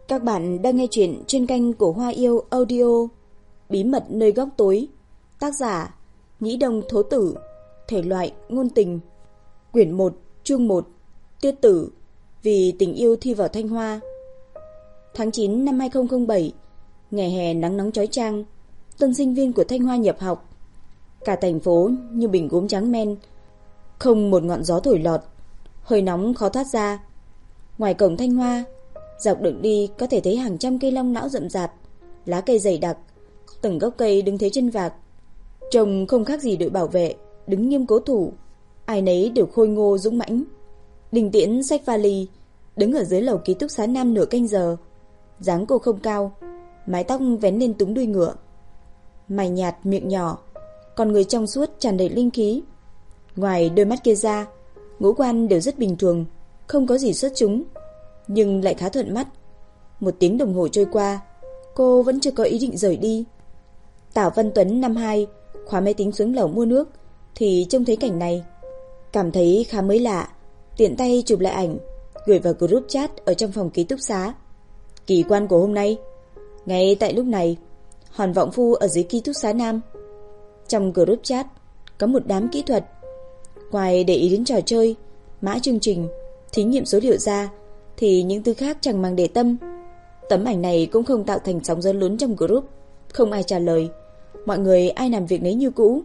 Các bạn đang nghe chuyện trên kênh của Hoa Yêu Audio. Bí mật nơi góc tối. Tác giả Nhĩ Đông Thố Tử. Thể loại ngôn tình. Quyển 1, chương 1. Tiết tử. Vì tình yêu thi vào Thanh Hoa. Tháng 9 năm 2007, ngày hè nắng nóng chói chang, tân sinh viên của Thanh Hoa nhập học. Cả thành phố như bình gốm trắng men, không một ngọn gió thổi lọt, hơi nóng khó thoát ra. Ngoài cổng Thanh Hoa, dọc đường đi có thể thấy hàng trăm cây long lão rậm rạp, lá cây dày đặc, từng gốc cây đứng thế chân vạc, trông không khác gì đội bảo vệ đứng nghiêm cố thủ, ai nấy đều khôi ngô dũng mãnh. Đình Tiễn xách vali, đứng ở dưới lầu ký túc xá nam nửa canh giờ. Dáng cô không cao, mái tóc vén lên túm đuôi ngựa, mày nhạt miệng nhỏ, con người trong suốt tràn đầy linh khí. Ngoài đôi mắt kia ra, ngũ quan đều rất bình thường, không có gì xuất chúng, nhưng lại khá thuận mắt. Một tiếng đồng hồ trôi qua, cô vẫn chưa có ý định rời đi. Tào Văn Tuấn năm 2 khóa máy tính xuống lầu mua nước thì trông thấy cảnh này, cảm thấy khá mới lạ, tiện tay chụp lại ảnh, gửi vào group chat ở trong phòng ký túc xá. Kỳ quan của hôm nay. Ngay tại lúc này, Hòn Vọng Phu ở dưới ký túc xá nam. Trong group chat có một đám kỹ thuật, ngoài để ý đến trò chơi, mã chương trình, thí nghiệm số liệu ra thì những thứ khác chẳng mang để tâm. Tấm ảnh này cũng không tạo thành sóng gió lớn trong group, không ai trả lời, mọi người ai làm việc nấy như cũ.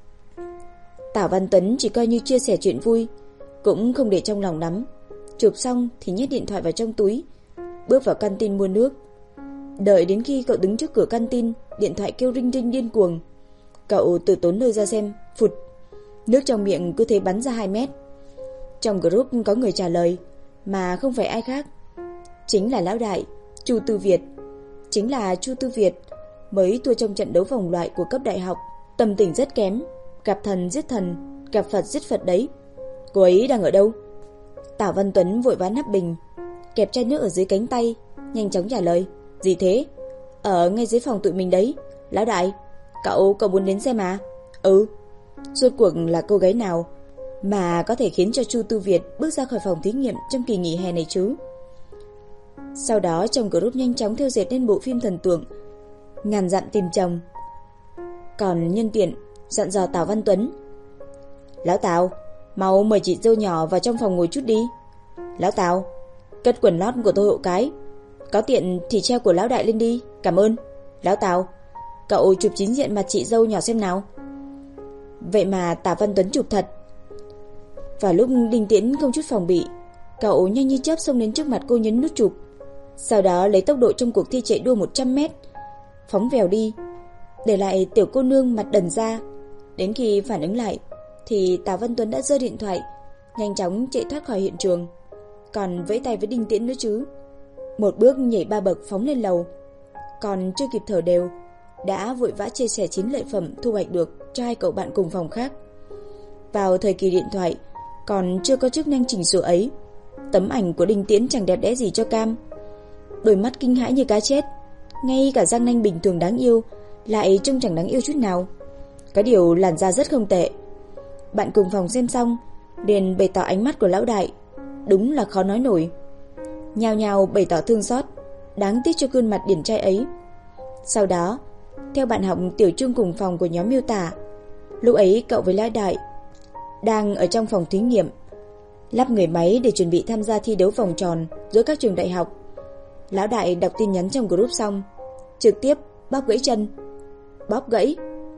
Tào Văn Tuấn chỉ coi như chia sẻ chuyện vui, cũng không để trong lòng lắm. Chụp xong thì nhét điện thoại vào trong túi, bước vào canteen mua nước. Đợi đến khi cậu đứng trước cửa canteen, điện thoại kêu rinh rinh điên cuồng. Cậu tự tốn nơi ra xem, phụt, nước trong miệng cứ thế bắn ra 2 mét. Trong group có người trả lời, mà không phải ai khác, chính là lão đại Chu Tư Việt. Chính là Chu Tư Việt mới thua trong trận đấu vòng loại của cấp đại học, tâm tình rất kém, gặp thần giết thần, gặp Phật giết Phật đấy. Cô ấy đang ở đâu? Tào Văn Tuấn vội vã nắp bình, kẹp chai nước ở dưới cánh tay, nhanh chóng trả lời. Gì thế? Ở ngay dưới phòng tụi mình đấy. Lão đại, cậu muốn đến xem à? Ừ. Rốt cuộc là cô gái nào mà có thể khiến cho Chu Tư Việt bước ra khỏi phòng thí nghiệm trong kỳ nghỉ hè này chứ? Sau đó trong group nhanh chóng theo dệt lên bộ phim thần tượng Ngàn dặm tìm chồng. Còn nhân tiện dặn dò Tào Văn Tuấn, lão Tào, mau mời chị dâu nhỏ vào trong phòng ngồi chút đi. Lão Tào, cất quần lót của tôi hộ cái, có tiện thì treo của lão đại lên đi, cảm ơn. Lão Tào, cậu chụp chính diện mặt chị dâu nhỏ xem nào. Vậy mà Tào Văn Tuấn chụp thật. Vào lúc Đình Tiễn không chút phòng bị, cậu nhanh như chớp xông đến trước mặt cô nhấn nút chụp, sau đó lấy tốc độ trong cuộc thi chạy đua 100m phóng vèo đi, để lại tiểu cô nương mặt đần ra. Đến khi phản ứng lại thì Tào Văn Tuấn đã giơ điện thoại, nhanh chóng chạy thoát khỏi hiện trường, còn vẫy tay với Đình Tiễn nữa chứ. Một bước nhảy 3 bậc phóng lên lầu, còn chưa kịp thở đều đã vội vã chia sẻ 9 lợi phẩm thu hoạch được cho 2 cậu bạn cùng phòng khác. Vào thời kỳ điện thoại còn chưa có chức năng chỉnh sửa ấy, tấm ảnh của Đình Tiễn chẳng đẹp đẽ gì cho cam. Đôi mắt kinh hãi như cá chết, ngay cả răng nanh bình thường đáng yêu lại trông chẳng đáng yêu chút nào. Có điều làn da rất không tệ. Bạn cùng phòng xem xong liền bày tỏ ánh mắt của lão đại đúng là khó nói nổi, nhao nhao bày tỏ thương xót, đáng tiếc cho gương mặt điển trai ấy. Sau đó theo bạn học tiểu trung cùng phòng của nhóm miêu tả, lúc ấy cậu với lão đại đang ở trong phòng thí nghiệm lắp người máy để chuẩn bị tham gia thi đấu vòng tròn giữa các trường đại học. Lão đại đọc tin nhắn trong group xong trực tiếp bóp gãy chân. Bóp gãy.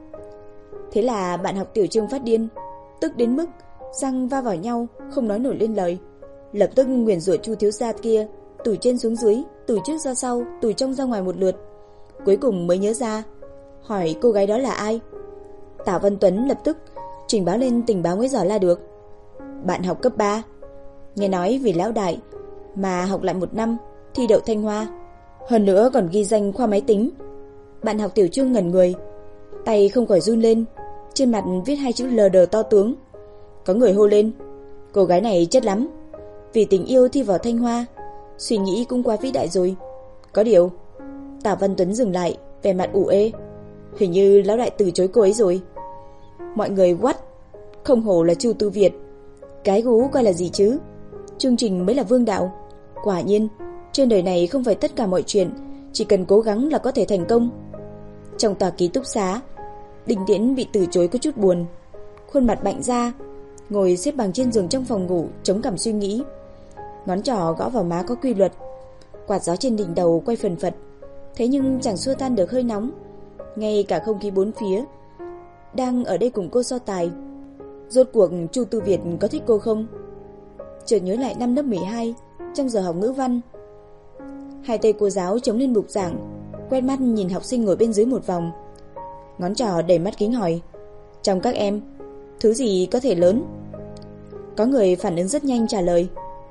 Thế là bạn học tiểu trung phát điên, tức đến mức răng va vào nhau không nói nổi lên lời, lập tức nguyền rủa Chu thiếu gia kia từ trên xuống dưới, từ trước ra sau, từ trong ra ngoài một lượt. Cuối cùng mới nhớ ra, hỏi cô gái đó là ai. Tào Văn Tuấn lập tức trình báo lên tình báo mới giỏi la được. Bạn học cấp 3, nghe nói vì lão đại mà học lại 1 năm, thi đậu Thanh Hoa, hơn nữa còn ghi danh khoa máy tính. Bạn học tiểu trung ngẩn người, tay không khỏi run lên, trên mặt viết 2 chữ LD to tướng. Có người hô lên, cô gái này chất lắm, vì tình yêu thi vào Thanh Hoa, suy nghĩ cũng quá vĩ đại rồi. Có điều Tào Văn Tuấn dừng lại, vẻ mặt ủ ê, hình như lão đại từ chối cô ấy rồi. Mọi người what? Không hổ là Chu Tư Việt, cái gú coi là gì chứ, chương trình mới là vương đạo. Quả nhiên Trên đời này không phải tất cả mọi chuyện chỉ cần cố gắng là có thể thành công. Trong tòa ký túc xá, Đinh Tiễn bị từ chối có chút buồn, khuôn mặt bạnh ra, ngồi xếp bằng trên giường trong phòng ngủ, chống cằm suy nghĩ. Ngón trỏ gõ vào má có quy luật, quạt gió trên đỉnh đầu quay phần phật, thế nhưng chẳng xua tan được hơi nóng. Ngay cả không khí bốn phía đang ở đây cùng cô so tài. Rốt cuộc Chu Tư Việt có thích cô không? Chợt nhớ lại năm lớp 12, trong giờ học ngữ văn, hai tay cô giáo chống lên bục giảng, quét mắt nhìn học sinh ngồi bên dưới một vòng. Ngón trỏ đầy mắt kính hỏi, trong các em, thứ gì có thể lớn? Có người phản ứng rất nhanh trả lời,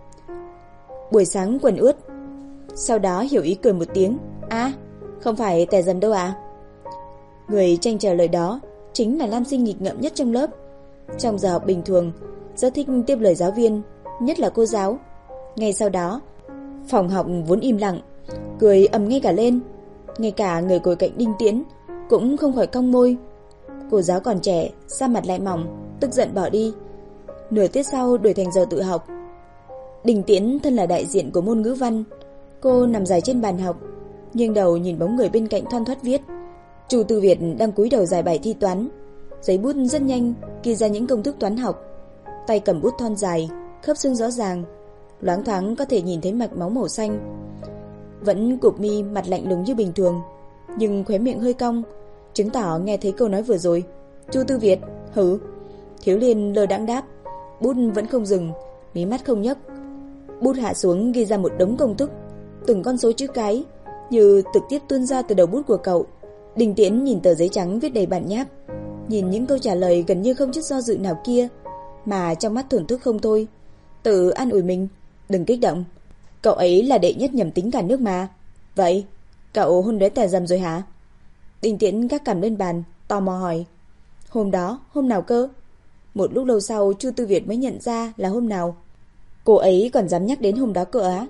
buổi sáng quần ướt. Sau đó hiểu ý cười một tiếng, không phải tè dầm đâu à? Người tranh trả lời đó chính là nam sinh nghịch ngợm nhất trong lớp. Trong giờ học bình thường rất thích tiếp lời giáo viên, nhất là cô giáo. Ngay sau đó, phòng học vốn im lặng, cười ầm ngay cả lên. Ngay cả người ngồi cạnh Đinh Tiễn cũng không khỏi cong môi. Cô giáo còn trẻ, da mặt lại mỏng, tức giận bỏ đi. Nửa tiết sau đổi thành giờ tự học. Đinh Tiễn thân là đại diện của môn ngữ văn. Cô nằm dài trên bàn học, nghiêng đầu nhìn bóng người bên cạnh thoăn thoắt viết. Chu Tư Việt đang cúi đầu giải bài thi toán, giấy bút rất nhanh ghi ra những công thức toán học. Tay cầm bút thon dài, khớp xương rõ ràng, loáng thoáng có thể nhìn thấy mạch máu màu xanh. Vẫn cụp mi, mặt lạnh lùng như bình thường, nhưng khóe miệng hơi cong, chứng tỏ nghe thấy câu nói vừa rồi. Chu Tư Việt, hử? Thiếu Liên lơ đãng đáp, bút vẫn không dừng, mí mắt không nhấc. Bút hạ xuống ghi ra một đống công thức, từng con số chữ cái như trực tiếp tuôn ra từ đầu bút của cậu. Đinh Tiễn nhìn tờ giấy trắng viết đầy bản nháp, nhìn những câu trả lời gần như không chút do dự nào kia, mà trong mắt thổn thức không thôi. Tự an ủi mình, đừng kích động, cậu ấy là đệ nhất nhầm tính cả nước mà. Vậy, cậu hôn đế tè dầm rồi hả? Đinh Tiễn gác cằm lên bàn, tò mò hỏi. Hôm đó, hôm nào cơ? Một lúc lâu sau, Chu Tư Việt mới nhận ra là hôm nào. Cô ấy còn dám nhắc đến hôm đó cơ á?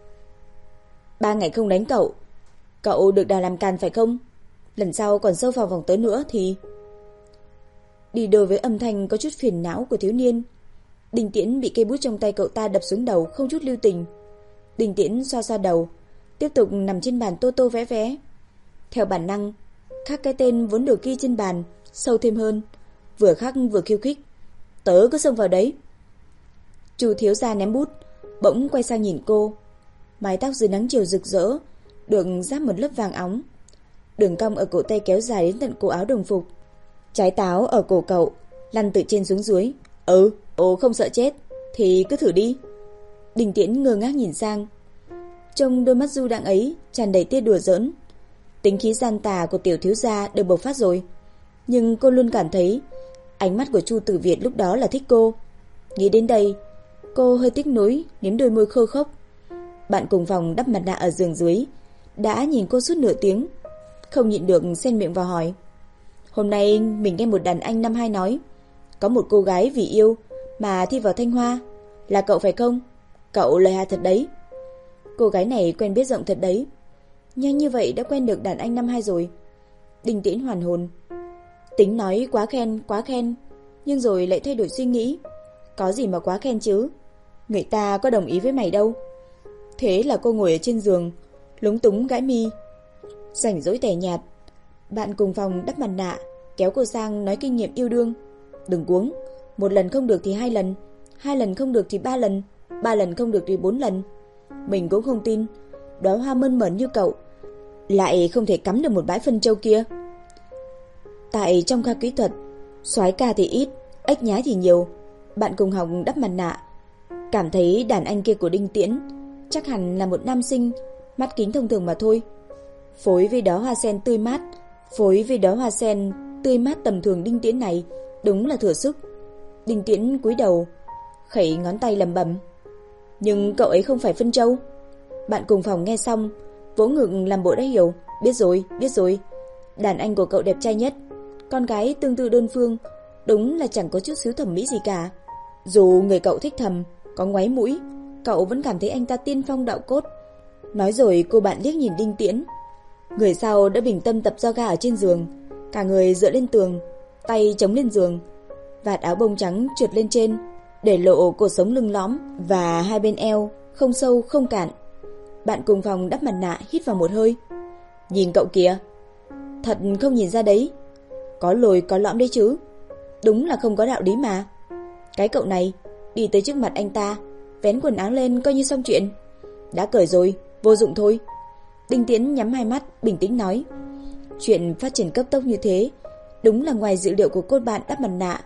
3 ngày không đánh cậu, cậu được đào làm càn phải không? Lần sau còn sâu vào vòng tới nữa thì... Đi đôi với âm thanh có chút phiền não của thiếu niên, Đinh Tiễn bị cây bút trong tay cậu ta đập xuống đầu không chút lưu tình. Đinh Tiễn xoa xoa đầu, tiếp tục nằm trên bàn tô tô vẽ vẽ. Theo bản năng, khắc cái tên vốn được ghi trên bàn sâu thêm hơn, vừa khắc vừa khiêu khích. Tớ cứ xông vào đấy. Chu thiếu gia ném bút, bỗng quay sang nhìn cô. Mái tóc dưới nắng chiều rực rỡ, được ráp một lớp vàng óng. Đường cong ở cổ tay kéo dài đến tận cổ áo đồng phục. Trái táo ở cổ cậu lăn từ trên xuống dưới. Không sợ chết thì cứ thử đi. Đinh Tiễn ngơ ngác nhìn sang. Trong đôi mắt du đãng ấy tràn đầy tia đùa giỡn. Tính khí gian tà của tiểu thiếu gia được bộc phát rồi, nhưng cô luôn cảm thấy ánh mắt của Chu Tử Việt lúc đó là thích cô. Nghĩ đến đây, cô hơi tiếc nuối, liếm đôi môi khô khốc. Bạn cùng phòng đắp mặt nạ ở giường dưới đã nhìn cô suốt nửa tiếng, không nhịn được xen miệng vào hỏi. Hôm nay mình nghe một đàn anh năm 2 nói, có một cô gái vì yêu mà thi vào Thanh Hoa, là cậu phải không? Cậu lời hà thật đấy. Cô gái này quen biết rộng thật đấy. Nhanh như vậy đã quen được đàn anh năm 2 rồi. Đinh Tiễn hoàn hồn. Tính nói quá khen, nhưng rồi lại thay đổi suy nghĩ. Có gì mà quá khen chứ, người ta có đồng ý với mày đâu. Thế là cô ngồi ở trên giường, lúng túng gãi mi. Rảnh rỗi tẻ nhạt, bạn cùng phòng đắp mặt nạ kéo cô sang nói kinh nghiệm yêu đương. Đừng cuống, 1 lần không được thì 2 lần, 2 lần không được thì 3 lần, 3 lần không được thì 4 lần. Mình cũng không tin đóa hoa mơn mởn như cậu lại không thể cắm được một bãi phân châu kia. Tại trong khoa kỹ thuật, soái ca thì ít, ếch nhái thì nhiều. Bạn cùng học đắp mặt nạ cảm thấy đàn anh kia của Đinh Tiễn chắc hẳn là một nam sinh mắt kính thông thường mà thôi. Phối với đóa hoa sen tươi mát tầm thường Đinh Tiễn này đúng là thừa sức. Đinh Tiễn cúi đầu, khẩy ngón tay lẩm bẩm. Nhưng cậu ấy không phải phân châu. Bạn cùng phòng nghe xong, vỗ ngực làm bộ đã hiểu. Biết rồi. Đàn anh của cậu đẹp trai nhất, con gái tương tự đơn phương, đúng là chẳng có chút xíu thẩm mỹ gì cả. Dù người cậu thích thầm, có ngoáy mũi, cậu vẫn cảm thấy anh ta tiên phong đạo cốt. Nói rồi cô bạn liếc nhìn Đinh Tiễn. Người sau đã bình tâm tập yoga ở trên giường, cả người dựa lên tường, tay chống lên giường, vạt áo bông trắng trượt lên trên, để lộ cột sống lưng lõm và hai bên eo không sâu không cạn. Bạn cùng phòng đắp mặt nạ hít vào một hơi. Nhìn cậu kìa. Thật không nhìn ra đấy. Có lồi có lõm đấy chứ. Đúng là không có đạo lý mà. Cái cậu này đi tới trước mặt anh ta, vén quần áo lên coi như xong chuyện. Đã cởi rồi, vô dụng thôi. Đinh Tiễn nhắm hai mắt, bình tĩnh nói. Chuyện phát triển cấp tốc như thế, đúng là ngoài dự liệu của cô bạn đắp mặt nạ.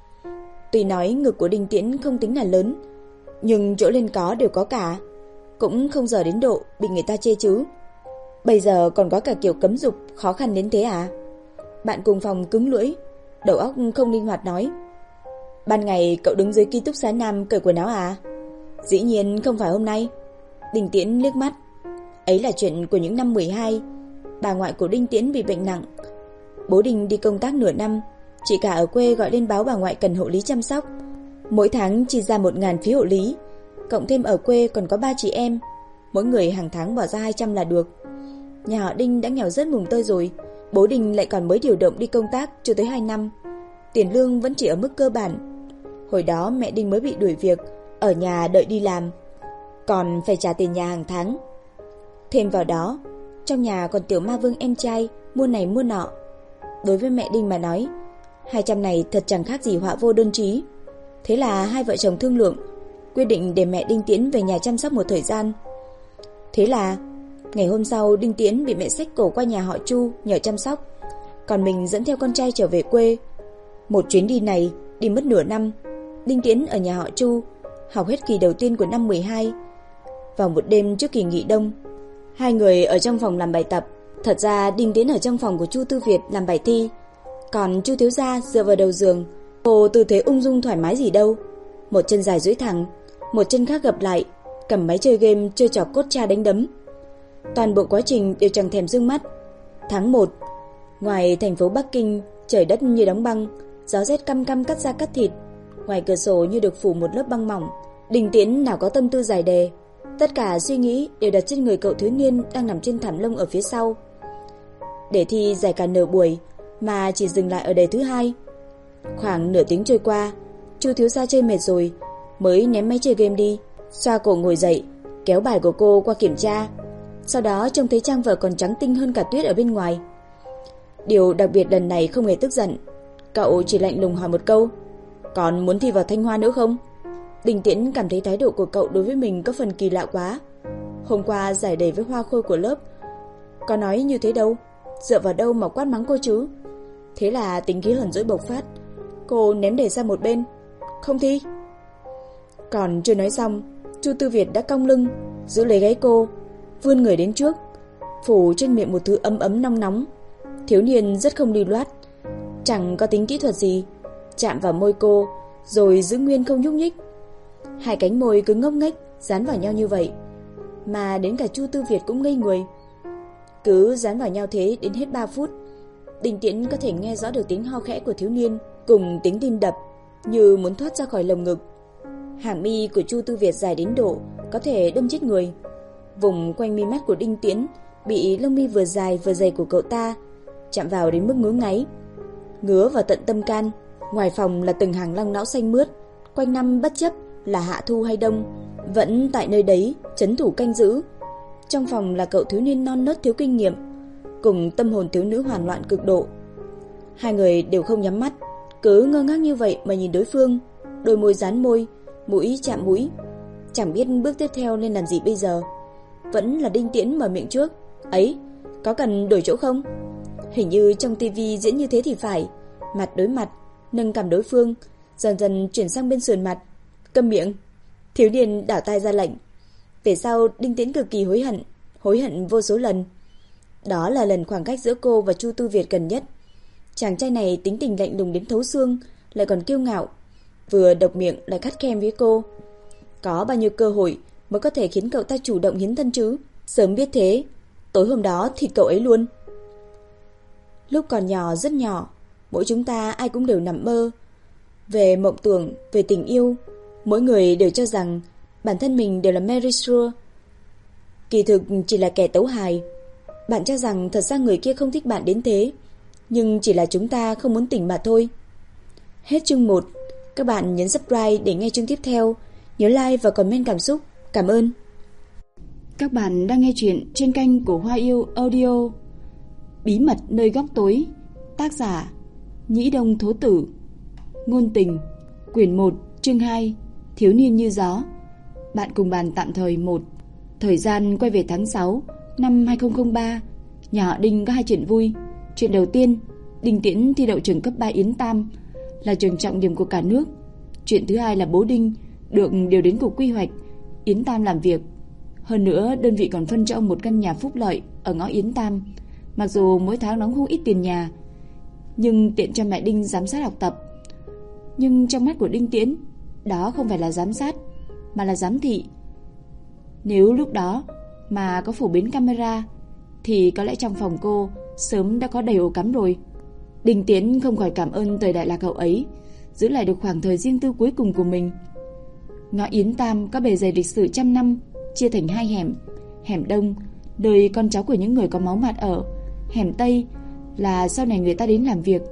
Tuy nói ngực của Đinh Tiễn không tính là lớn, nhưng chỗ lên có đều có cả, cũng không giờ đến độ bị người ta chê chứ. Bây giờ còn có cả kiểu cấm dục khó khăn đến thế à? Bạn cùng phòng cứng lưỡi, đầu óc không linh hoạt nói. Ban ngày cậu đứng dưới ký túc xá nam cởi quần áo à? Dĩ nhiên không phải hôm nay. Đinh Tiễn liếc mắt. Ấy là chuyện của những năm 12. Bà ngoại của Đinh Tiễn bị bệnh nặng. Bố Đinh đi công tác nửa năm, chị cả ở quê gọi lên báo bà ngoại cần hộ lý chăm sóc. Mỗi tháng chi ra 1.000 phí hộ lý. Cộng thêm ở quê còn có 3 chị em, mỗi người hàng tháng bỏ ra 200 là được. Nhà họ Đinh đã nghèo rất mùng tơi rồi. Bố Đinh lại còn mới điều động đi công tác chưa tới 2 năm. Tiền lương vẫn chỉ ở mức cơ bản. Hồi đó mẹ Đinh mới bị đuổi việc, ở nhà đợi đi làm, còn phải trả tiền nhà hàng tháng. Thêm vào đó, trong nhà còn tiểu ma vương em trai mua này mua nọ. Đối với mẹ Đinh mà nói, 200 này thật chẳng khác gì họa vô đơn chí. Thế là hai vợ chồng thương lượng, quyết định để mẹ Đinh Tiễn về nhà chăm sóc một thời gian. Thế là ngày hôm sau Đinh Tiễn bị mẹ xách cổ qua nhà họ Chu nhờ chăm sóc, còn mình dẫn theo con trai trở về quê. Một chuyến đi này đi mất nửa năm. Đinh Tiễn ở nhà họ Chu học hết kỳ đầu tiên của năm 12. Vào một đêm trước kỳ nghỉ đông, hai người ở trong phòng làm bài tập. Thật ra Đinh Tiễn ở trong phòng của Chu Tư Việt làm bài thi, còn Chu thiếu gia dựa vào đầu giường. Cô tư thế ung dung thoải mái gì đâu, một chân dài duỗi thẳng, một chân khác gập lại, cầm máy chơi game chơi trò cốt cha đánh đấm. Toàn bộ quá trình đều chẳng thèm dương mắt. Tháng 1, ngoài thành phố Bắc Kinh, trời đất như đóng băng, gió rét căm căm cắt da cắt thịt. Ngoài cửa sổ như được phủ một lớp băng mỏng. Đinh Tiễn nào có tâm tư giải đề, tất cả suy nghĩ đều đặt trên người cậu thiếu niên đang nằm trên thảm lông ở phía sau. Đề thi dài cả nửa buổi mà chỉ dừng lại ở đề thứ 2. Khoảng nửa tiếng trôi qua, Chu thiếu gia chơi mệt rồi mới ném máy chơi game đi, xoa cổ ngồi dậy, kéo bài của cô qua kiểm tra. Sau đó trông thấy trang vở còn trắng tinh hơn cả tuyết ở bên ngoài. Điều đặc biệt lần này không hề tức giận, cậu chỉ lạnh lùng hỏi một câu: còn muốn thi vào Thanh Hoa nữa không? Đinh Tiễn cảm thấy thái độ của cậu đối với mình có phần kỳ lạ quá. Hôm qua giải đề với hoa khôi của lớp có nói như thế đâu, dựa vào đâu mà quát mắng cô chứ? Thế là tính khí hờn dỗi bộc phát, cô ném đề sang một bên, không thi. Còn chưa nói xong, Chu Tư Việt đã cong lưng giữ lấy gáy cô, vươn người đến trước, phủ trên miệng một thứ ấm ấm nóng nóng. Thiếu niên rất không lưu loát, chẳng có tính kỹ thuật gì, chạm vào môi cô rồi giữ nguyên không nhúc nhích. Hai cánh môi cứ ngốc nghếch dán vào nhau như vậy, mà đến cả Chu Tư Việt cũng ngây người. Cứ dán vào nhau thế đến hết 3 phút, Đinh Tiễn có thể nghe rõ được tiếng ho khẽ của thiếu niên cùng tiếng tim đập như muốn thoát ra khỏi lồng ngực. Hàng mi của Chu Tư Việt dài đến độ có thể đâm chết người. Vùng quanh mi mắt của Đinh Tiễn bị lông mi vừa dài vừa dày của cậu ta chạm vào đến mức ngứa ngáy, ngứa vào tận tâm can. Ngoài phòng là từng hàng long não xanh mướt, quanh năm bất chấp là hạ thu hay đông, vẫn tại nơi đấy trấn thủ canh giữ. Trong phòng là cậu thiếu niên non nớt thiếu kinh nghiệm cùng tâm hồn thiếu nữ hoảng loạn cực độ. Hai người đều không nhắm mắt, cứ ngơ ngác như vậy mà nhìn đối phương, đôi môi dán môi, mũi chạm mũi, chẳng biết bước tiếp theo nên làm gì bây giờ. Vẫn là Đinh Tiễn mở miệng trước: ấy, có cần đổi chỗ không? Hình như trong tivi diễn như thế thì phải. Mặt đối mặt, nâng cằm đối phương, dần dần chuyển sang bên sườn mặt. Câm miệng. Thiếu niên đảo tai ra lệnh. Về sau Đinh Tiễn cực kỳ hối hận vô số lần. Đó là lần khoảng cách giữa cô và Chu Tư Việt gần nhất. Chàng trai này tính tình lạnh lùng đến thấu xương, lại còn kiêu ngạo, vừa độc miệng lại khắt khe với cô. Có bao nhiêu cơ hội mới có thể khiến cậu ta chủ động hiến thân chứ? Sớm biết thế, tối hôm đó thịt cậu ấy luôn. Lúc còn nhỏ, rất nhỏ, mỗi chúng ta ai cũng đều nằm mơ về mộng tưởng, về tình yêu. Mỗi người đều cho rằng bản thân mình đều là Mary Sue. Kỳ thực chỉ là kẻ tấu hài. Bạn cho rằng thật ra người kia không thích bạn đến thế, nhưng chỉ là chúng ta không muốn tỉnh mà thôi. Hết chương 1. Các bạn nhấn subscribe để nghe chương tiếp theo. Nhớ like và comment cảm xúc. Cảm ơn. Các bạn đang nghe chuyện trên kênh của Hoa Yêu Audio. Bí mật nơi góc tối. Tác giả Nhĩ Đông Thố Tử. Ngôn tình. Quyển 1, chương 2. Thiếu niên như gió. Bạn cùng bàn tạm thời 1. Thời gian quay về tháng 6 năm 2003. Nhà họ Đinh có hai chuyện vui. Chuyện đầu tiên, Đinh Tiễn thi đậu trường cấp 3 Yến Tam, là trường trọng điểm của cả nước. Chuyện thứ hai là bố Đinh được điều đến cục quy hoạch Yến Tam làm việc. Hơn nữa, đơn vị còn phân cho ông một căn nhà phúc lợi ở ngõ Yến Tam. Mặc dù mỗi tháng đóng không ít tiền nhà, nhưng tiện cho mẹ Đinh giám sát học tập. Nhưng trong mắt của Đinh Tiễn, đó không phải là giám sát, mà là giám thị. Nếu lúc đó mà có phổ biến camera, thì có lẽ trong phòng cô sớm đã có đầy ổ cắm rồi. Đinh Tiễn không khỏi cảm ơn thời đại lạc hậu ấy, giữ lại được khoảng thời riêng tư cuối cùng của mình. Ngõ Yến Tam có bề dày lịch sử trăm năm, chia thành hai hẻm. Hẻm Đông, nơi con cháu của những người có máu mặt ở. Hẻm Tây là sau này người ta đến làm việc,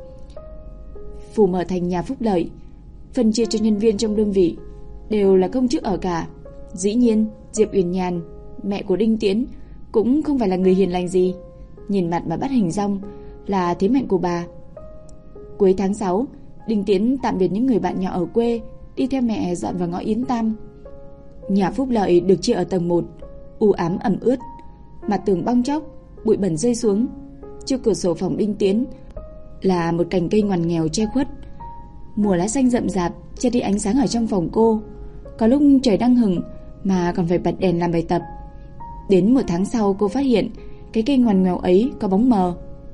phủ mở thành nhà phúc lợi, phân chia cho nhân viên trong đơn vị, đều là công chức ở cả. Dĩ nhiên, Diệp Uyển Nhàn, mẹ của Đinh Tiễn, cũng không phải là người hiền lành gì. Nhìn mặt mà bắt hình dong là thế mạnh của bà. Cuối tháng 6, Đinh Tiễn tạm biệt những người bạn nhỏ ở quê, đi theo mẹ dọn vào ngõ Yến Tam. Nhà phúc lợi được chia ở tầng 1, u ám ẩm ướt, mặt tường bong tróc, bụi bẩn rơi xuống. Trước cửa sổ phòng Đinh Tiễn là một cành cây ngoằn nghèo che khuất. Mùa lá xanh rậm rạp che đi ánh sáng ở trong phòng cô. Có lúc trời đang hừng mà còn phải bật đèn làm bài tập. Đến một tháng sau, cô phát hiện cái cây ngoằn nghèo ấy có bóng mờ.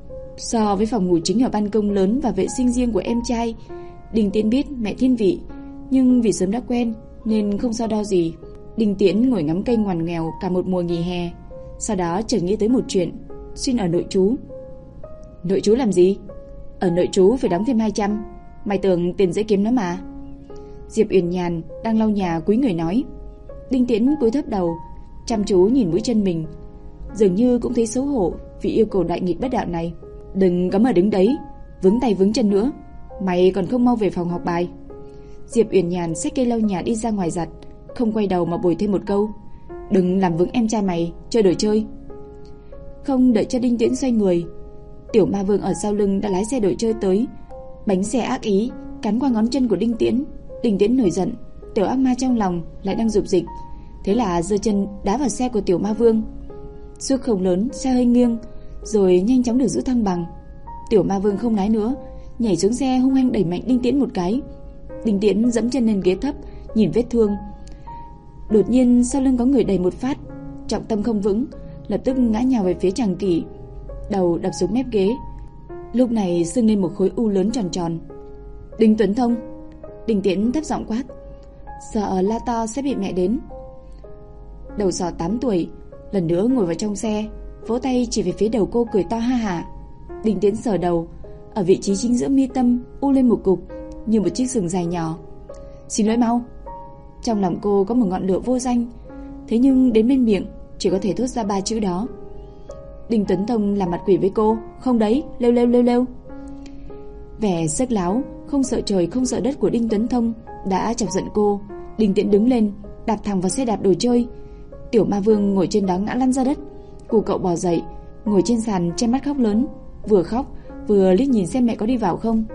So với phòng ngủ chính ở ban công lớn và vệ sinh riêng của em trai, Đinh Tiễn biết mẹ thiên vị, nhưng vì sớm đã quen nên không so đo gì. Đinh Tiễn ngồi ngắm cây ngoằn nghèo cả một mùa nghỉ hè. Sau đó chợt nghĩ tới một chuyện, xin ở nội trú. Nội trú làm gì? Ở nội trú phải đóng thêm 200. Mày tưởng tiền dễ kiếm lắm mà. Diệp Uyển Nhàn đang lau nhà cúi người nói. Đinh Tiễn cúi thấp đầu, chăm chú nhìn mũi chân mình, dường như cũng thấy xấu hổ vì yêu cầu đại nghịch bất đạo này. Đừng có mà đứng đấy vướng tay vướng chân nữa, mày còn không mau về phòng học bài. Diệp Uyển Nhàn xách cây lau nhà đi ra ngoài giặt, không quay đầu mà bồi thêm một câu, đừng làm vướng em trai mày chơi đồ chơi. Không đợi cho Đinh Tiễn xoay người, Tiểu Ma Vương ở sau lưng đã lái xe đồ chơi tới. Bánh xe ác ý cắn qua ngón chân của Đinh Tiễn. Đinh Tiễn nổi giận, tiểu ác ma trong lòng lại đang dục dịch, thế là giơ chân đá vào xe của Tiểu Ma Vương. Sức không lớn, xe hơi nghiêng, rồi nhanh chóng được giữ thăng bằng. Tiểu Ma Vương không lái nữa, nhảy xuống xe hung hăng đẩy mạnh Đinh Tiễn một cái. Đinh Tiễn giẫm chân lên ghế thấp, nhìn vết thương. Đột nhiên sau lưng có người đẩy một phát, trọng tâm không vững, lập tức ngã nhào về phía Tràng Kỷ, đầu đập xuống mép ghế. Lúc này sưng lên một khối u lớn tròn tròn. Đinh Tuấn Thông. Đinh Tiễn thấp giọng quát, sợ la to sẽ bị mẹ đến. Đầu sò 8 tuổi lần nữa ngồi vào trong xe, vỗ tay chỉ về phía đầu cô cười to ha hả. Đinh Tiễn sờ đầu, ở vị trí chính giữa mi tâm u lên một cục như một chiếc sừng dài nhỏ. Xin lỗi mau. Trong lòng cô có một ngọn lửa vô danh, thế nhưng đến bên miệng chỉ có thể thốt ra 3 chữ đó. Đinh Tuấn Thông làm mặt quỷ với cô, không đấy, lêu lêu lêu lêu. Vẻ sắc láo, không sợ trời không sợ đất của Đinh Tuấn Thông đã chọc giận cô. Đinh Tiễn đứng lên, đạp thẳng vào xe đạp đồ chơi. Tiểu Ma Vương ngồi trên đó ngã lăn ra đất. Cô cậu bò dậy, ngồi trên sàn che mắt khóc lớn, vừa khóc vừa liếc nhìn xem mẹ có đi vào không.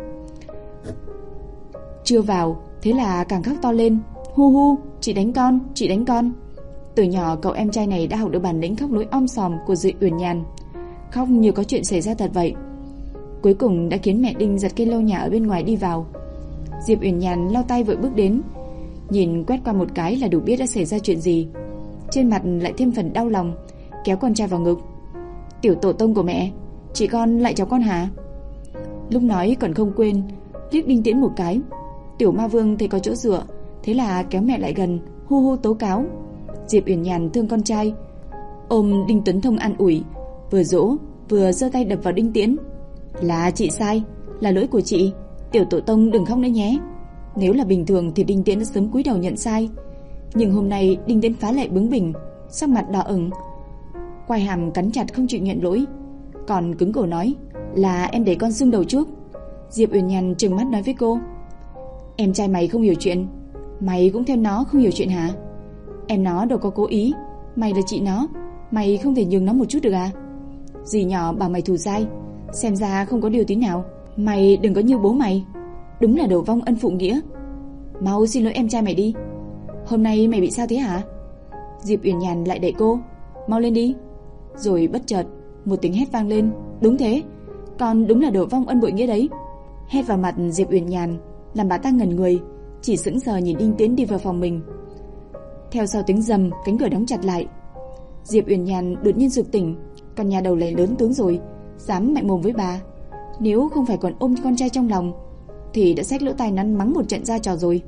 Chưa vào, thế là càng khóc to lên, hu hu, chị đánh con, chị đánh con. Từ nhỏ cậu em trai này đã học được bản lĩnh khóc lối om sòm của Diệp Uyển Nhàn, khóc như có chuyện xảy ra thật vậy. Cuối cùng đã khiến mẹ Đinh giật cây lau nhà ở bên ngoài đi vào. Diệp Uyển Nhàn lau tay vội bước đến, nhìn quét qua một cái là đủ biết đã xảy ra chuyện gì. Trên mặt lại thêm phần đau lòng, kéo con trai vào ngực. Tiểu tổ tông của mẹ, chị con lại cháu con hả? Lúc nói còn không quên liếc Đinh Tiễn một cái. Tiểu Ma Vương thấy có chỗ dựa, thế là kéo mẹ lại gần, hu hu tố cáo. Diệp Uyển Nhàn thương con trai, ôm Đinh Tuấn Thông an ủi, vừa dỗ vừa giơ tay đập vào Đinh Tiễn. Là chị sai, là lỗi của chị, tiểu tổ tông đừng khóc nữa nhé. Nếu là bình thường thì Đinh Tiễn đã sớm cúi đầu nhận sai, nhưng hôm nay Đinh Tiễn phá lệ bướng bỉnh, sắc mặt đỏ ửng, quai hàm cắn chặt không chịu nhận lỗi, còn cứng cổ nói là em để con sưng đầu trước. Diệp Uyển Nhàn trừng mắt nói với cô, em trai mày không hiểu chuyện, mày cũng theo nó không hiểu chuyện hả? Em nó đâu có cố ý, Mày là chị nó, mày không thể nhường nó một chút được à? Dì nhỏ bảo mày thù dai, xem ra không có điều tí nào. Mày đừng có như bố mày, đúng là đồ vong ân phụ nghĩa. Mau xin lỗi em trai mày đi. Hôm nay mày bị sao thế hả? Diệp Uyển Nhàn lại đẩy cô, mau lên đi. Rồi bất chợt một tiếng hét vang lên. Đúng thế, con đúng là đồ vong ân bội nghĩa đấy. Hét vào mặt Diệp Uyển Nhàn làm bà ta ngẩn người, chỉ sững sờ nhìn Đinh Tiễn đi vào phòng mình. Theo sau tiếng rầm, cánh cửa đóng chặt lại. Diệp Uyển Nhàn đột nhiên sực tỉnh, con nhà đầu này lớn tướng rồi, dám mạnh mồm với bà. Nếu không phải còn ôm con trai trong lòng thì đã xách lỗ tai nắn mắng một trận ra trò rồi.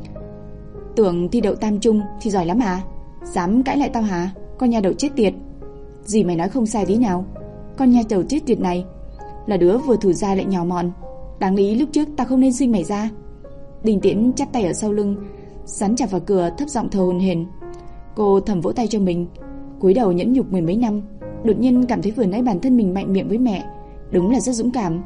Tưởng thi đậu tam trung thì giỏi lắm à? Dám cãi lại tao hả? Con nhà đầu chết tiệt. Gì mày nói không sai tí nào. Con nhà đầu chết tiệt này là đứa vừa thù dai lại nhỏ mọn. Đáng lý lúc trước tao không nên sinh mày ra. Đinh Tiễn chắp tay ở sau lưng, dán chặt vào cửa, thấp giọng thở hổn hển. Cô thầm vỗ tay cho mình, cúi đầu nhẫn nhục mười mấy năm, đột nhiên cảm thấy vừa nãy bản thân mình mạnh miệng với mẹ đúng là rất dũng cảm.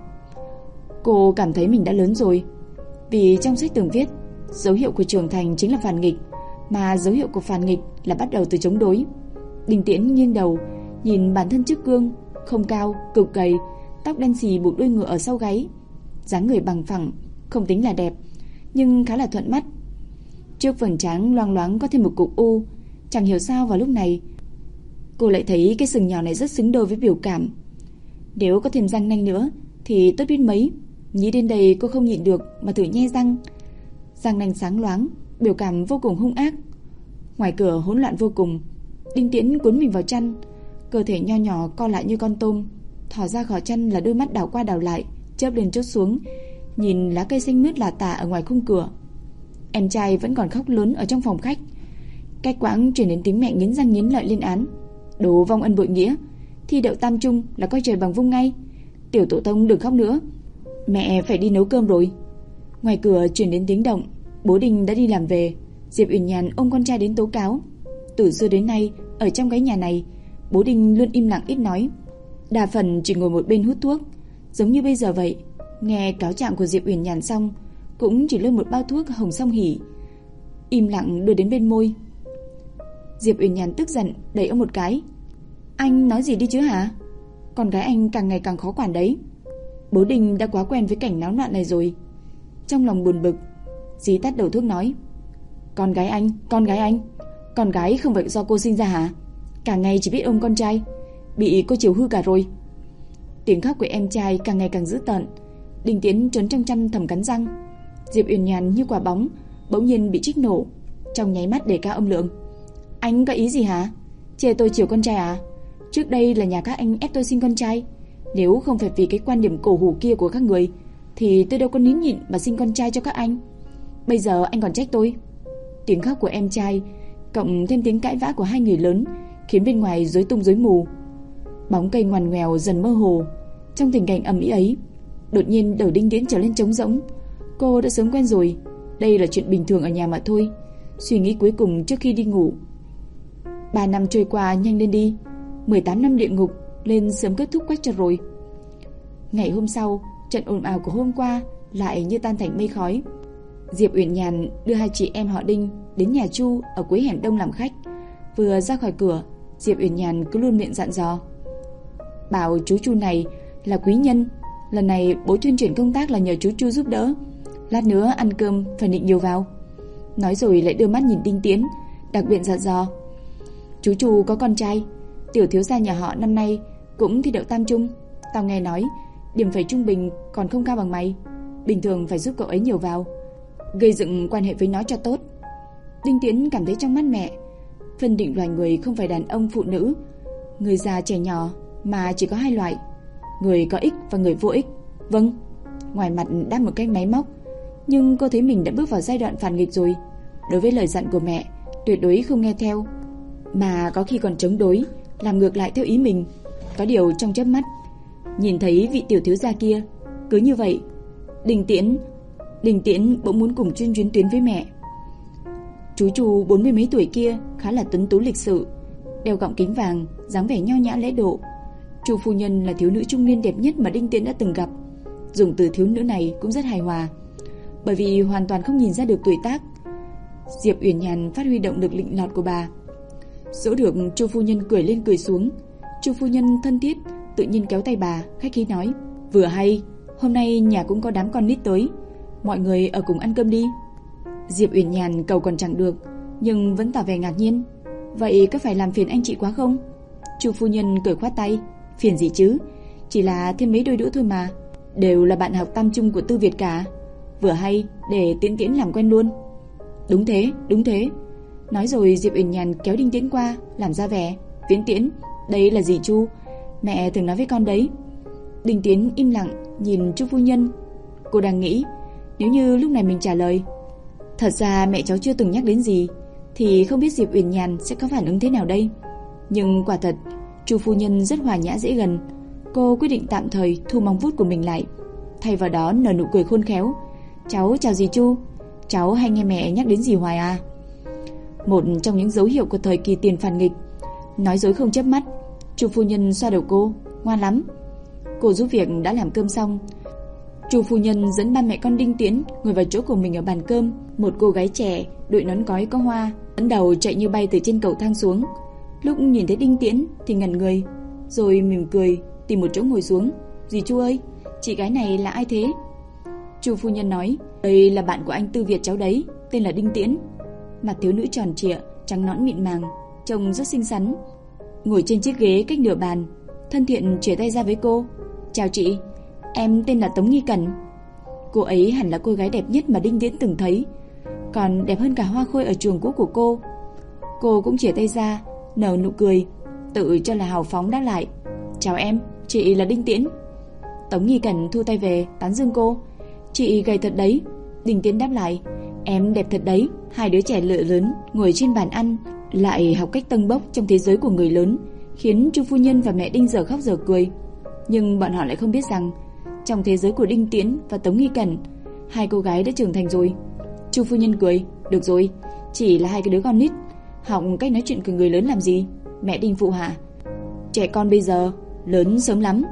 Cô cảm thấy mình đã lớn rồi, vì trong sách tường viết dấu hiệu của trưởng thành chính là phản nghịch, mà dấu hiệu của phản nghịch là bắt đầu từ chống đối. Đinh Tiễn nghiêng đầu nhìn bản thân trước gương, không cao, cực gầy, tóc đen xì buộc đuôi ngựa ở sau gáy, dáng người bằng phẳng, không tính là đẹp nhưng khá là thuận mắt. Trước vầng trán loang loáng có thêm một cục u, chẳng hiểu sao vào lúc này cô lại thấy cái sừng nhỏ này rất xứng đôi với biểu cảm. Nếu có thêm răng nanh nữa thì tốt biết mấy. Nghĩ đến đây cô không nhịn được mà thử nhe răng. Răng nanh sáng loáng, biểu cảm vô cùng hung ác. Ngoài cửa hỗn loạn vô cùng. Đinh Tiễn cuốn mình vào chăn, cơ thể nho nhỏ co lại như con tôm, thò ra khỏi chăn là đôi mắt đảo qua đảo lại, chớp lên chớp xuống, nhìn lá cây xanh mướt lả tả ở ngoài khung cửa. Em trai vẫn còn khóc lớn ở trong phòng khách. Cách quãng truyền đến tiếng mẹ nghiến răng nghiến lợi lên án. Đồ vong ân bội nghĩa, thi đậu tam trung là coi trời bằng vung ngay. Tiểu tổ tông đừng khóc nữa, mẹ phải đi nấu cơm rồi. Ngoài cửa truyền đến tiếng động, bố Đinh đã đi làm về. Diệp Uyển Nhàn ôm con trai đến tố cáo. Từ xưa đến nay ở trong cái nhà này, bố Đinh luôn im lặng ít nói, đa phần chỉ ngồi một bên hút thuốc, giống như bây giờ vậy. Nghe cáo trạng của Diệp Uyển Nhàn xong, cũng chỉ lôi một bao thuốc hồng song hỉ, im lặng đưa đến bên môi. Diệp Uyển Nhàn tức giận đẩy ông một cái. Anh nói gì đi chứ hả? Con gái anh càng ngày càng khó quản đấy. Bố Đinh đã quá quen với cảnh náo loạn này rồi. Trong lòng buồn bực, dí tắt đầu thuốc nói: Con gái anh, con gái không phải do cô sinh ra hả? Cả ngày chỉ biết ôm con trai, bị cô chiều hư cả rồi. Tiếng khóc của em trai càng ngày càng dữ tợn. Đinh Tiễn trốn trong chăn thầm cắn răng. Diệp Uyển Nhàn như quả bóng bỗng nhiên bị trích nổ, trong nháy mắt đề cao âm lượng. Anh có ý gì hả? Chê tôi chiều con trai à? Trước đây là nhà các anh ép tôi sinh con trai. Nếu không phải vì cái quan điểm cổ hủ kia của các người thì tôi đâu có nín nhịn mà sinh con trai cho các anh. Bây giờ anh còn trách tôi. Tiếng khóc của em trai cộng thêm tiếng cãi vã của hai người lớn khiến bên ngoài rối tung rối mù. Bóng cây ngoằn ngoèo dần mơ hồ. Trong tình cảnh ầm ĩ ấy, đột nhiên đầu Đinh Tiễn trở lên trống rỗng. Cô đã sớm quen rồi, đây là chuyện bình thường ở nhà mà thôi. Suy nghĩ cuối cùng trước khi đi ngủ. 3 năm trôi qua nhanh lên đi, 18 năm địa ngục lên sớm kết thúc quách cho rồi. Ngày hôm sau, trận ồn ào của hôm qua lại như tan thành mây khói. Diệp Uyển Nhàn đưa hai chị em họ Đinh đến nhà Chu ở cuối hẻm Đông làm khách. Vừa ra khỏi cửa, Diệp Uyển Nhàn cứ luôn miệng dặn dò: bảo chú Chu này là quý nhân, lần này bố tuyên chuyển công tác là nhờ chú Chu giúp đỡ, lát nữa ăn cơm phải nịnh nhiều vào. Nói rồi lại đưa mắt nhìn Đinh Tiễn, đặc biệt dặn dò: chú Chu có con trai, tiểu thiếu gia nhà họ năm nay cũng thi đậu tam trung. Tao nghe nói điểm phải trung bình còn không cao bằng mày, bình thường phải giúp cậu ấy nhiều vào, gây dựng quan hệ với nó cho tốt. Đinh Tiễn cảm thấy trong mắt mẹ, phân định loài người không phải đàn ông phụ nữ, người già trẻ nhỏ, mà chỉ có hai loại, người có ích và người vô ích. Vâng, ngoài mặt đáp một cách máy móc, nhưng cô thấy mình đã bước vào giai đoạn phản nghịch rồi. Đối với lời dặn của mẹ, tuyệt đối không nghe theo, mà có khi còn chống đối, làm ngược lại theo ý mình. Có điều trong chớp mắt, nhìn thấy vị tiểu thiếu gia kia, cứ như vậy, Đinh Tiễn bỗng muốn cùng chuyên tuyến với mẹ. Chú Chu 40 mấy tuổi kia khá là tuấn tú lịch sự, đeo gọng kính vàng, dáng vẻ nho nhã lễ độ. Chu phu nhân là thiếu nữ trung niên đẹp nhất mà Đinh Tiễn đã từng gặp. Dùng từ thiếu nữ này cũng rất hài hòa, bởi vì hoàn toàn không nhìn ra được tuổi tác. Diệp Uyển Nhàn phát huy động lực lịnh lọt của bà. Dỗ được Chu phu nhân cười lên cười xuống. Chu phu nhân thân thiết tự nhiên kéo tay bà, khách khí nói: "Vừa hay, hôm nay nhà cũng có đám con nít tới, mọi người ở cùng ăn cơm đi." Diệp Uyển Nhàn cầu còn chẳng được, nhưng vẫn tỏ vẻ ngạc nhiên. "Vậy có phải làm phiền anh chị quá không?" Chu phu nhân cười khoát tay: "Phiền gì chứ, chỉ là thêm mấy đôi đũa thôi mà, đều là bạn học tam trung của Tư Việt cả. Vừa hay để Tiễn Tiễn làm quen luôn." Đúng thế. Nói rồi Diệp Uyển Nhàn kéo Đinh Tiễn qua, làm ra vẻ: "Tiễn Tiễn, đây là dì Chu, mẹ thường nói với con đấy." Đinh Tiễn im lặng nhìn Chu phu nhân. Cô đang nghĩ, nếu như lúc này mình trả lời thật ra mẹ cháu chưa từng nhắc đến gì, thì không biết Diệp Uyển Nhàn sẽ có phản ứng thế nào đây. Nhưng quả thật, Chu phu nhân rất hòa nhã dễ gần. Cô quyết định tạm thời thu móng vuốt của mình lại, thay vào đó nở nụ cười khôn khéo: "Cháu chào dì Chu, cháu hay nghe mẹ nhắc đến dì hoài à?" Một trong những dấu hiệu của thời kỳ tiền phản nghịch. Nói dối không chớp mắt. Chu phu nhân xoa đầu cô: "Ngoan lắm." Cô giúp việc đã làm cơm xong. Chu phu nhân dẫn ba mẹ con Đinh Tiễn ngồi vào chỗ của mình ở bàn cơm. Một cô gái trẻ đội nón cói có hoa dẫn đầu chạy như bay từ trên cầu thang xuống. Lúc nhìn thấy Đinh Tiễn thì ngẩn người, rồi mỉm cười tìm một chỗ ngồi xuống. "Dì Chu ơi, chị gái này là ai thế?" Chu phu nhân nói: "Đây là bạn của anh Tư Việt cháu đấy, tên là Đinh Tiễn." Mặt thiếu nữ tròn trịa, trắng nõn mịn màng, trông rất xinh xắn, ngồi trên chiếc ghế cách nửa bàn, thân thiện chìa tay ra với cô: "Chào chị, em tên là Tống Nghi Cẩn." Cô ấy hẳn là cô gái đẹp nhất mà Đinh Tiễn từng thấy, còn đẹp hơn cả hoa khôi ở trường cũ của cô. Cô cũng chìa tay ra, nở nụ cười, tự cho là hào phóng đáp lại: "Chào em, chị là Đinh Tiễn." Tống Nghi Cẩn thu tay về, tán dương cô: "Chị gầy thật đấy." Đinh Tiễn đáp lại: "Em đẹp thật đấy." Hai đứa trẻ lợ lớn ngồi trên bàn ăn, lại học cách tâng bốc trong thế giới của người lớn, khiến Chu phu nhân và mẹ Đinh giờ khóc giờ cười. Nhưng bọn họ lại không biết rằng, trong thế giới của Đinh Tiễn và Tống Nghi Cẩn, hai cô gái đã trưởng thành rồi. Chu phu nhân cười: "Được rồi, chỉ là hai cái đứa con nít, học cách nói chuyện của người lớn làm gì?" Mẹ Đinh phụ hạ: "Trẻ con bây giờ lớn sớm lắm."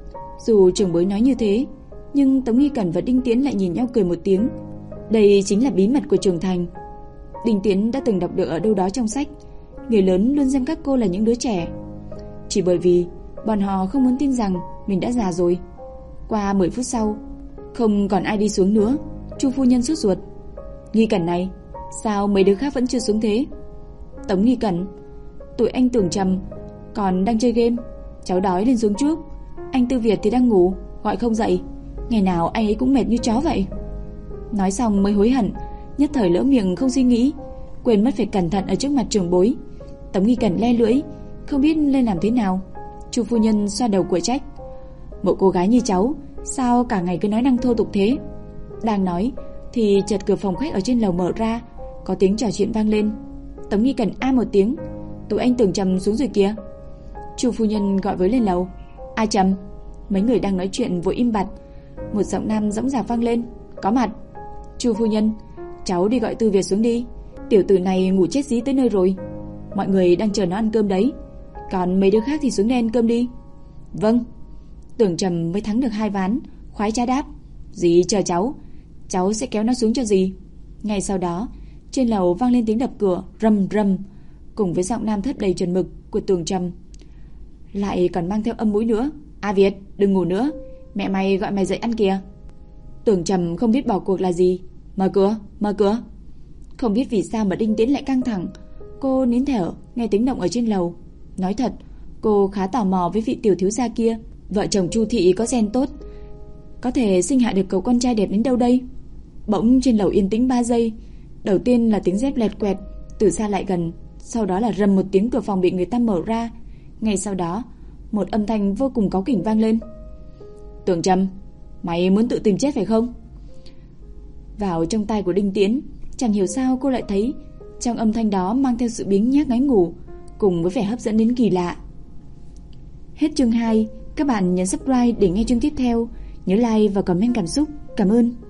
Dù trưởng bối nói như thế, nhưng Tống Nghi Cẩn và Đinh Tiễn lại nhìn nhau cười một tiếng. Đây chính là bí mật của trưởng thành. Đinh Tiễn đã từng đọc được ở đâu đó trong sách, người lớn luôn xem các cô là những đứa trẻ, chỉ bởi vì bọn họ không muốn tin rằng mình đã già rồi. Qua 10 phút sau, không còn ai đi xuống nữa. Chu phu nhân sốt ruột: "Nghi Cẩn này, sao mấy đứa khác vẫn chưa xuống thế?" Tống Nghi Cẩn: "Tụi anh Tưởng Trầm còn đang chơi game, cháu đói nên xuống trước. Anh Tư Việt thì đang ngủ, gọi không dậy. Ngày nào anh ấy cũng mệt như chó vậy." Nói xong mới hối hận, nhất thời lỡ miệng không suy nghĩ, quên mất phải cẩn thận ở trước mặt trưởng bối. Tống Nghi Cẩn le lưỡi, không biết nên làm thế nào. Chu phu nhân xoa đầu của trách: "Một cô gái như cháu, sao cả ngày cứ nói năng thô tục thế?" Đang nói thì chợt cửa phòng khách ở trên lầu mở ra, có tiếng trò chuyện vang lên. Tống Nghi Cẩn a một tiếng: "Tụi anh Tưởng Trầm xuống rồi kìa." Chu phu nhân gọi với lên lầu: "Ai Trầm?" Mấy người đang nói chuyện vội im bặt. Một giọng nam dõng dạc vang lên: "Có mặt." "Chu phu nhân, cháu đi gọi Tư Việt xuống đi, tiểu tử này ngủ chết dí tới nơi rồi. Mọi người đang chờ nó ăn cơm đấy, còn mấy đứa khác thì xuống đây ăn cơm đi." "Vâng." Tưởng Trầm mới thắng được 2 ván, khoái trá đáp: "Dì chờ cháu sẽ kéo nó xuống cho dì." Ngay sau đó, trên lầu vang lên tiếng đập cửa rầm rầm, cùng với giọng nam thấp đầy chuẩn mực của Tưởng Trầm, lại còn mang theo âm mũi nữa: "A Việt, đừng ngủ nữa, mẹ mày gọi mày dậy ăn kìa." Tưởng Trầm không biết bỏ cuộc là gì: Mở cửa." Không biết vì sao mà Đinh Tiễn lại căng thẳng. Cô nín thở nghe tiếng động ở trên lầu. Nói thật, cô khá tò mò với vị tiểu thiếu gia kia. Vợ chồng Chu thị có gen tốt, có thể sinh hạ được cậu con trai đẹp đến đâu đây. Bỗng trên lầu yên tĩnh 3 giây. Đầu tiên là tiếng dép lẹt quẹt, từ xa lại gần, sau đó là rầm một tiếng cửa phòng bị người ta mở ra. Ngay sau đó, một âm thanh vô cùng cáu kỉnh vang lên: "Tưởng Trầm, mày muốn tự tìm chết phải không?" Vào trong tai của Đinh Tiễn, chẳng hiểu sao cô lại thấy trong âm thanh đó mang theo sự biếng nhác ngáy ngủ, cùng với vẻ hấp dẫn đến kỳ lạ. Hết chương 2, các bạn nhấn subscribe để nghe chương tiếp theo, nhớ like và comment cảm xúc. Cảm ơn.